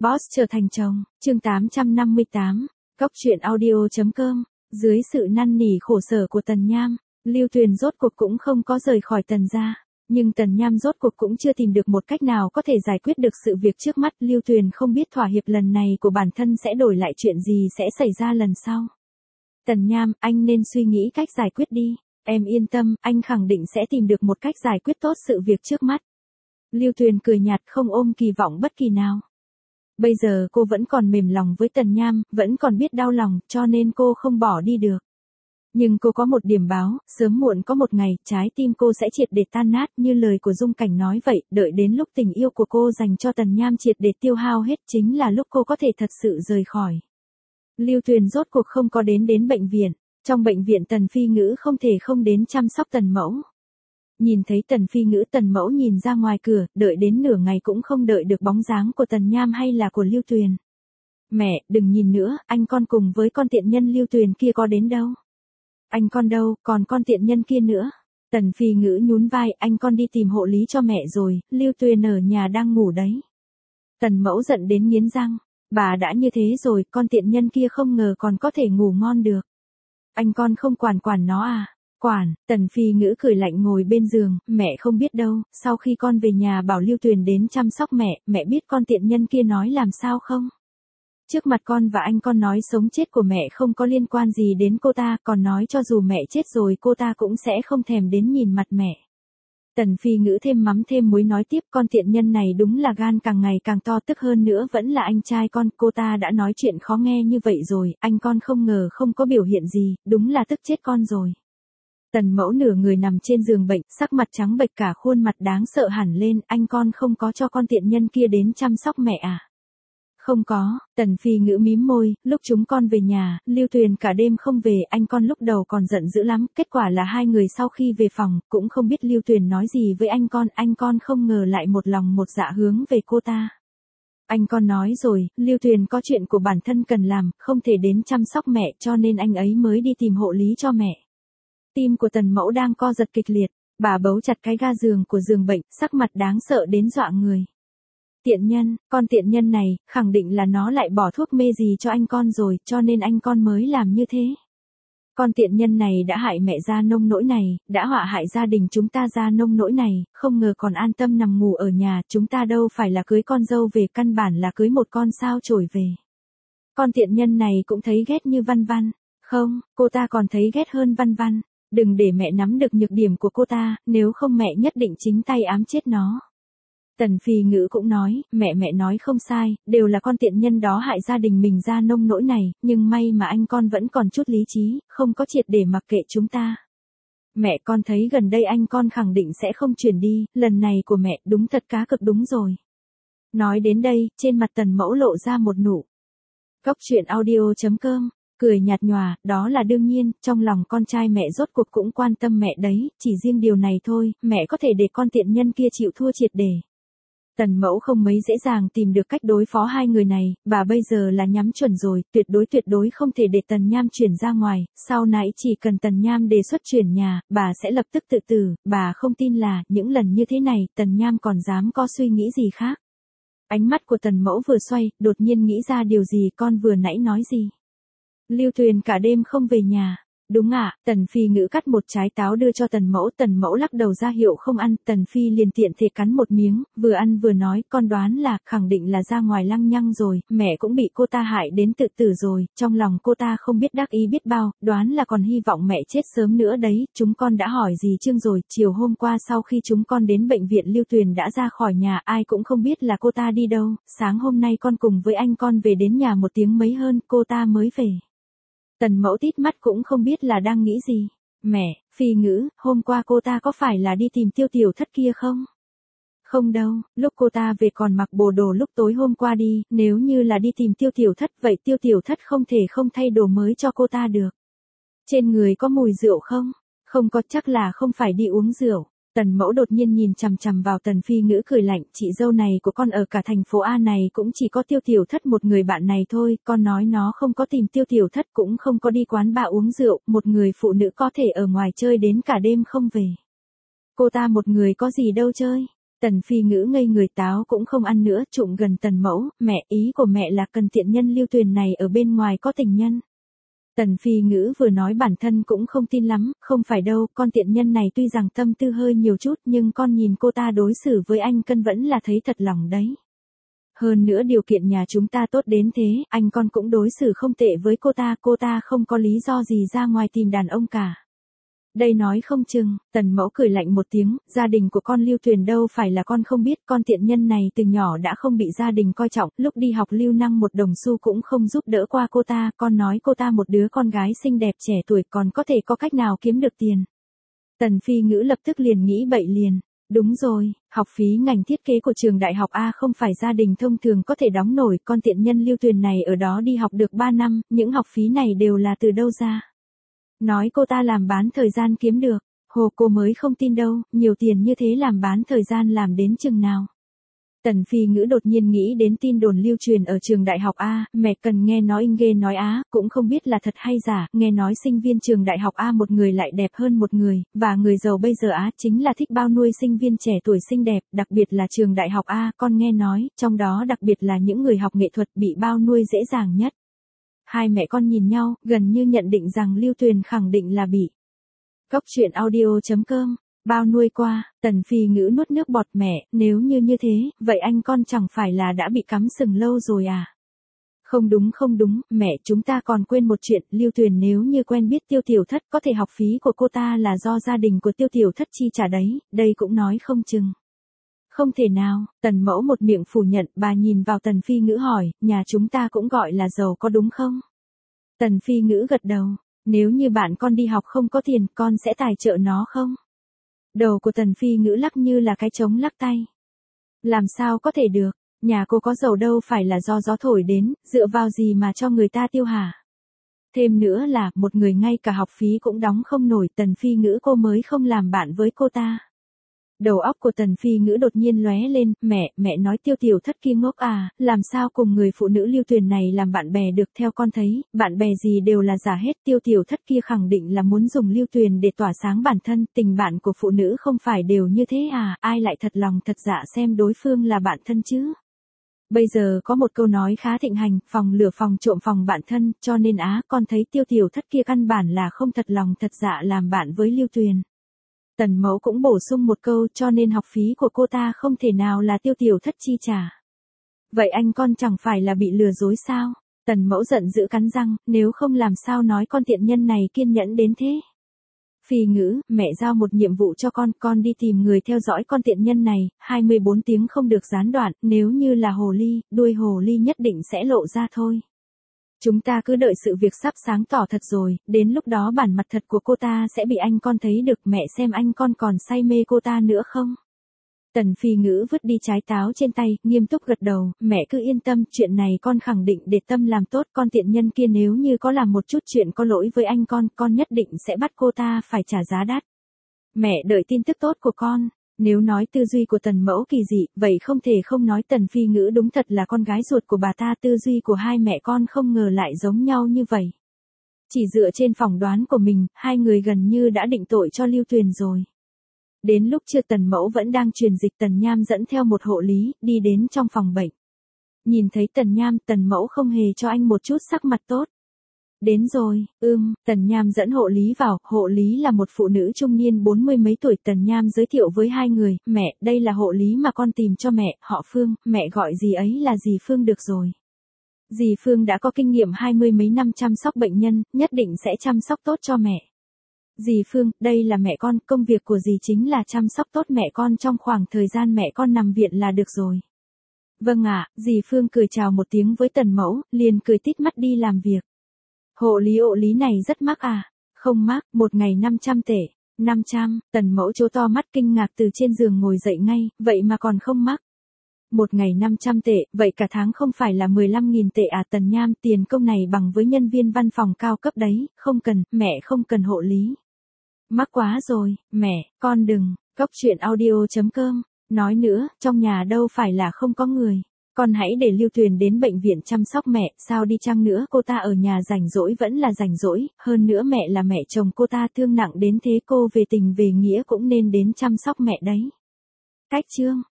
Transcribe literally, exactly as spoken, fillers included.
Boss trở thành chồng, chương tám trăm năm mươi tám, Cốc truyện audio.com, dưới sự năn nỉ khổ sở của Tần Nham, Lưu Tuyền rốt cuộc cũng không có rời khỏi Tần gia, nhưng Tần Nham rốt cuộc cũng chưa tìm được một cách nào có thể giải quyết được sự việc trước mắt. Lưu Tuyền không biết thỏa hiệp lần này của bản thân sẽ đổi lại chuyện gì sẽ xảy ra lần sau. Tần Nham, anh nên suy nghĩ cách giải quyết đi, em yên tâm, anh khẳng định sẽ tìm được một cách giải quyết tốt sự việc trước mắt. Lưu Tuyền cười nhạt không ôm kỳ vọng bất kỳ nào. Bây giờ cô vẫn còn mềm lòng với Tần Nham, vẫn còn biết đau lòng, cho nên cô không bỏ đi được. Nhưng cô có một điểm báo, sớm muộn có một ngày, trái tim cô sẽ triệt để tan nát, như lời của Dung Cảnh nói vậy, đợi đến lúc tình yêu của cô dành cho Tần Nham triệt để tiêu hao hết chính là lúc cô có thể thật sự rời khỏi. Lưu Tuyền rốt cuộc không có đến đến bệnh viện, trong bệnh viện Tần Phi Ngữ không thể không đến chăm sóc Tần Mẫu. Nhìn thấy Tần Phi Ngữ, Tần Mẫu nhìn ra ngoài cửa, đợi đến nửa ngày cũng không đợi được bóng dáng của Tần Nham hay là của Lưu Tuyền. Mẹ, đừng nhìn nữa, anh con cùng với con tiện nhân Lưu Tuyền kia có đến đâu. Anh con đâu, còn con tiện nhân kia nữa. Tần Phi Ngữ nhún vai, anh con đi tìm hộ lý cho mẹ rồi, Lưu Tuyền ở nhà đang ngủ đấy. Tần Mẫu giận đến nghiến răng, bà đã như thế rồi, con tiện nhân kia không ngờ còn có thể ngủ ngon được. Anh con không quản quản nó à? Quản, Tần Phi Ngữ cười lạnh ngồi bên giường, mẹ không biết đâu, sau khi con về nhà bảo Lưu Tuyền đến chăm sóc mẹ, mẹ biết con tiện nhân kia nói làm sao không? Trước mặt con và anh con nói sống chết của mẹ không có liên quan gì đến cô ta, còn nói cho dù mẹ chết rồi cô ta cũng sẽ không thèm đến nhìn mặt mẹ. Tần Phi Ngữ thêm mắm thêm muối nói tiếp, con tiện nhân này đúng là gan càng ngày càng to, tức hơn nữa vẫn là anh trai con, cô ta đã nói chuyện khó nghe như vậy rồi, anh con không ngờ không có biểu hiện gì, đúng là tức chết con rồi. Tần Mẫu nửa người nằm trên giường bệnh, sắc mặt trắng bệch cả khuôn mặt đáng sợ hẳn lên, anh con không có cho con tiện nhân kia đến chăm sóc mẹ à? Không có, Tần Phi Ngữ mím môi, lúc chúng con về nhà, Lưu Tuyền cả đêm không về, anh con lúc đầu còn giận dữ lắm, kết quả là hai người sau khi về phòng, cũng không biết Lưu Tuyền nói gì với anh con, anh con không ngờ lại một lòng một dạ hướng về cô ta. Anh con nói rồi, Lưu Tuyền có chuyện của bản thân cần làm, không thể đến chăm sóc mẹ cho nên anh ấy mới đi tìm hộ lý cho mẹ. Tim của Tần Mẫu đang co giật kịch liệt, bà bấu chặt cái ga giường của giường bệnh, sắc mặt đáng sợ đến dọa người. Tiện nhân, con tiện nhân này, khẳng định là nó lại bỏ thuốc mê gì cho anh con rồi, cho nên anh con mới làm như thế. Con tiện nhân này đã hại mẹ ra nông nỗi này, đã họa hại gia đình chúng ta ra nông nỗi này, không ngờ còn an tâm nằm ngủ ở nhà, chúng ta đâu phải là cưới con dâu về, căn bản là cưới một con sao chổi về. Con tiện nhân này cũng thấy ghét như Văn Văn, không, cô ta còn thấy ghét hơn Văn Văn. Đừng để mẹ nắm được nhược điểm của cô ta, nếu không mẹ nhất định chính tay ám chết nó. Tần Phi Ngữ cũng nói, mẹ mẹ nói không sai, đều là con tiện nhân đó hại gia đình mình ra nông nỗi này, nhưng may mà anh con vẫn còn chút lý trí, không có triệt để mặc kệ chúng ta. Mẹ con thấy gần đây anh con khẳng định sẽ không chuyển đi, lần này của mẹ đúng thật cá cực đúng rồi. Nói đến đây, trên mặt Tần Mẫu lộ ra một nụ. Cốc truyện audio.com cười nhạt nhòa, đó là đương nhiên, trong lòng con trai mẹ rốt cuộc cũng quan tâm mẹ đấy, chỉ riêng điều này thôi, mẹ có thể để con tiện nhân kia chịu thua triệt để. Tần Mẫu không mấy dễ dàng tìm được cách đối phó hai người này, bà bây giờ là nhắm chuẩn rồi, tuyệt đối tuyệt đối không thể để Tần Nham chuyển ra ngoài, sau nãy chỉ cần Tần Nham đề xuất chuyển nhà, bà sẽ lập tức tự tử, bà không tin là, những lần như thế này, Tần Nham còn dám có suy nghĩ gì khác. Ánh mắt của Tần Mẫu vừa xoay, đột nhiên nghĩ ra điều gì, con vừa nãy nói gì? Lưu Tuyền cả đêm không về nhà. Đúng ạ, Tần Phi Ngữ cắt một trái táo đưa cho Tần Mẫu, Tần Mẫu lắc đầu ra hiệu không ăn, Tần Phi liền tiện thể cắn một miếng, vừa ăn vừa nói, con đoán là, khẳng định là ra ngoài lăng nhăng rồi, mẹ cũng bị cô ta hại đến tự tử rồi, trong lòng cô ta không biết đắc ý biết bao, đoán là còn hy vọng mẹ chết sớm nữa đấy, chúng con đã hỏi dì Trương rồi, chiều hôm qua sau khi chúng con đến bệnh viện Lưu Tuyền đã ra khỏi nhà, ai cũng không biết là cô ta đi đâu, sáng hôm nay con cùng với anh con về đến nhà một tiếng mấy hơn, cô ta mới về. Tần Mẫu tít mắt cũng không biết là đang nghĩ gì. Mẹ, Phi Ngữ, hôm qua cô ta có phải là đi tìm Tiêu Tiểu Thất kia không? Không đâu, lúc cô ta về còn mặc bộ đồ lúc tối hôm qua đi, nếu như là đi tìm Tiêu Tiểu Thất vậy Tiêu Tiểu Thất không thể không thay đồ mới cho cô ta được. Trên người có mùi rượu không? Không có, chắc là không phải đi uống rượu. Tần Mẫu đột nhiên nhìn chằm chằm vào Tần Phi Ngữ cười lạnh, chị dâu này của con ở cả thành phố A này cũng chỉ có Tiêu Tiểu Thất một người bạn này thôi, con nói nó không có tìm Tiêu Tiểu Thất cũng không có đi quán bar uống rượu, một người phụ nữ có thể ở ngoài chơi đến cả đêm không về. Cô ta một người có gì đâu chơi. Tần Phi Ngữ ngây người, táo cũng không ăn nữa, trụng gần Tần Mẫu, mẹ, ý của mẹ là cần tiện nhân Lưu Tuyền này ở bên ngoài có tình nhân. Tần Phi Ngữ vừa nói bản thân cũng không tin lắm, không phải đâu, con tiện nhân này tuy rằng tâm tư hơi nhiều chút nhưng con nhìn cô ta đối xử với anh Cân vẫn là thấy thật lòng đấy. Hơn nữa điều kiện nhà chúng ta tốt đến thế, anh con cũng đối xử không tệ với cô ta, cô ta không có lý do gì ra ngoài tìm đàn ông cả. Đây nói không chừng, Tần Mẫu cười lạnh một tiếng, gia đình của con Lưu Tuyền đâu phải là con không biết, con tiện nhân này từ nhỏ đã không bị gia đình coi trọng, lúc đi học Lưu Năng một đồng xu cũng không giúp đỡ qua cô ta, con nói cô ta một đứa con gái xinh đẹp trẻ tuổi còn có thể có cách nào kiếm được tiền. Tần Phi Ngữ lập tức liền nghĩ bậy liền. Đúng rồi, học phí ngành thiết kế của trường đại học A không phải gia đình thông thường có thể đóng nổi, con tiện nhân Lưu Tuyền này ở đó đi học được ba năm, những học phí này đều là từ đâu ra. Nói cô ta làm bán thời gian kiếm được, hồ cô mới không tin đâu, nhiều tiền như thế làm bán thời gian làm đến chừng nào. Tần Phi Ngữ đột nhiên nghĩ đến tin đồn lưu truyền ở trường đại học A, mẹ cần nghe nói ghê nói á, cũng không biết là thật hay giả, nghe nói sinh viên trường đại học A một người lại đẹp hơn một người, và người giàu bây giờ Á chính là thích bao nuôi sinh viên trẻ tuổi xinh đẹp, đặc biệt là trường đại học A, con nghe nói, trong đó đặc biệt là những người học nghệ thuật bị bao nuôi dễ dàng nhất. Hai mẹ con nhìn nhau, gần như nhận định rằng Lưu Tuyền khẳng định là bị Cóc truyện audio chấm com bao nuôi qua. Tần Phi Ngữ nuốt nước bọt, mẹ, nếu như như thế, vậy anh con chẳng phải là đã bị cắm sừng lâu rồi à? Không đúng không đúng, mẹ, chúng ta còn quên một chuyện, Lưu Tuyền nếu như quen biết Tiêu Tiểu Thất có thể học phí của cô ta là do gia đình của Tiêu Tiểu Thất chi trả đấy, đây cũng nói không chừng. Không thể nào, Tần Mẫu một miệng phủ nhận, bà nhìn vào Tần Phi Ngữ hỏi, nhà chúng ta cũng gọi là giàu có đúng không? Tần Phi Ngữ gật đầu, nếu như bạn con đi học không có tiền, con sẽ tài trợ nó không? Đầu của Tần Phi Ngữ lắc như là cái trống lắc tay. Làm sao có thể được, nhà cô có giàu đâu phải là do gió thổi đến, dựa vào gì mà cho người ta tiêu hả? Thêm nữa là, một người ngay cả học phí cũng đóng không nổi, Tần Phi Ngữ cô mới không làm bạn với cô ta. Đầu óc của Tần Phi Ngữ đột nhiên lóe lên, mẹ, mẹ nói Tiêu Tiểu Thất kia ngốc à, làm sao cùng người phụ nữ Lưu Tuyền này làm bạn bè được, theo con thấy, bạn bè gì đều là giả hết, Tiêu Tiểu Thất kia khẳng định là muốn dùng Lưu Tuyền để tỏa sáng bản thân, tình bạn của phụ nữ không phải đều như thế à, ai lại thật lòng thật dạ xem đối phương là bạn thân chứ. Bây giờ có một câu nói khá thịnh hành, phòng lửa phòng trộm phòng bạn thân, cho nên á, con thấy Tiêu Tiểu Thất kia căn bản là không thật lòng thật dạ làm bạn với Lưu Tuyền. Tần Mẫu cũng bổ sung một câu, cho nên học phí của cô ta không thể nào là Tiêu Tiểu Thất chi trả. Vậy anh con chẳng phải là bị lừa dối sao? Tần Mẫu giận dữ cắn răng, nếu không làm sao nói con tiện nhân này kiên nhẫn đến thế. Phi Ngữ, mẹ giao một nhiệm vụ cho con, con đi tìm người theo dõi con tiện nhân này, hai mươi bốn tiếng không được gián đoạn, nếu như là hồ ly, đuôi hồ ly nhất định sẽ lộ ra thôi. Chúng ta cứ đợi sự việc sắp sáng tỏ thật rồi, đến lúc đó bản mặt thật của cô ta sẽ bị anh con thấy được, mẹ xem anh con còn say mê cô ta nữa không? Tần Phi Ngữ vứt đi trái táo trên tay, nghiêm túc gật đầu, mẹ cứ yên tâm, chuyện này con khẳng định để tâm làm tốt, con tiện nhân kia nếu như có làm một chút chuyện có lỗi với anh con, con nhất định sẽ bắt cô ta phải trả giá đắt. Mẹ đợi tin tức tốt của con. Nếu nói tư duy của Tần Mẫu kỳ dị, vậy không thể không nói Tần Phi Ngữ đúng thật là con gái ruột của bà ta, tư duy của hai mẹ con không ngờ lại giống nhau như vậy. Chỉ dựa trên phỏng đoán của mình, hai người gần như đã định tội cho Lưu Tuyền rồi. Đến lúc trưa Tần Mẫu vẫn đang truyền dịch, Tần Nham dẫn theo một hộ lý, đi đến trong phòng bệnh. Nhìn thấy Tần Nham, Tần Mẫu không hề cho anh một chút sắc mặt tốt. Đến rồi, ưm, Tần Nham dẫn hộ lý vào, hộ lý là một phụ nữ trung niên bốn mươi mấy tuổi, Tần Nham giới thiệu với hai người, mẹ, đây là hộ lý mà con tìm cho mẹ, họ Phương, mẹ gọi dì ấy là dì Phương được rồi. Dì Phương đã có kinh nghiệm hai mươi mấy năm chăm sóc bệnh nhân, nhất định sẽ chăm sóc tốt cho mẹ. Dì Phương, đây là mẹ con, công việc của dì chính là chăm sóc tốt mẹ con trong khoảng thời gian mẹ con nằm viện là được rồi. Vâng ạ, dì Phương cười chào một tiếng với Tần Mẫu, liền cười tít mắt đi làm việc. Hộ lý hộ lý này rất mắc à? Không mắc, một ngày năm trăm tệ. năm trăm, Tần Mẫu trố to mắt kinh ngạc từ trên giường ngồi dậy ngay, vậy mà còn không mắc. Một ngày năm trăm tệ, vậy cả tháng không phải là mười lăm nghìn tệ à? Tần Nham, tiền công này bằng với nhân viên văn phòng cao cấp đấy, không cần, mẹ không cần hộ lý. Mắc quá rồi, mẹ, con đừng, cóc truyện audio chấm com, nói nữa, trong nhà đâu phải là không có người. Con hãy để Lưu Tuyền đến bệnh viện chăm sóc mẹ, sao đi chăng nữa cô ta ở nhà rảnh rỗi vẫn là rảnh rỗi, hơn nữa mẹ là mẹ chồng cô ta thương nặng đến thế, cô về tình về nghĩa cũng nên đến chăm sóc mẹ đấy. Cách chương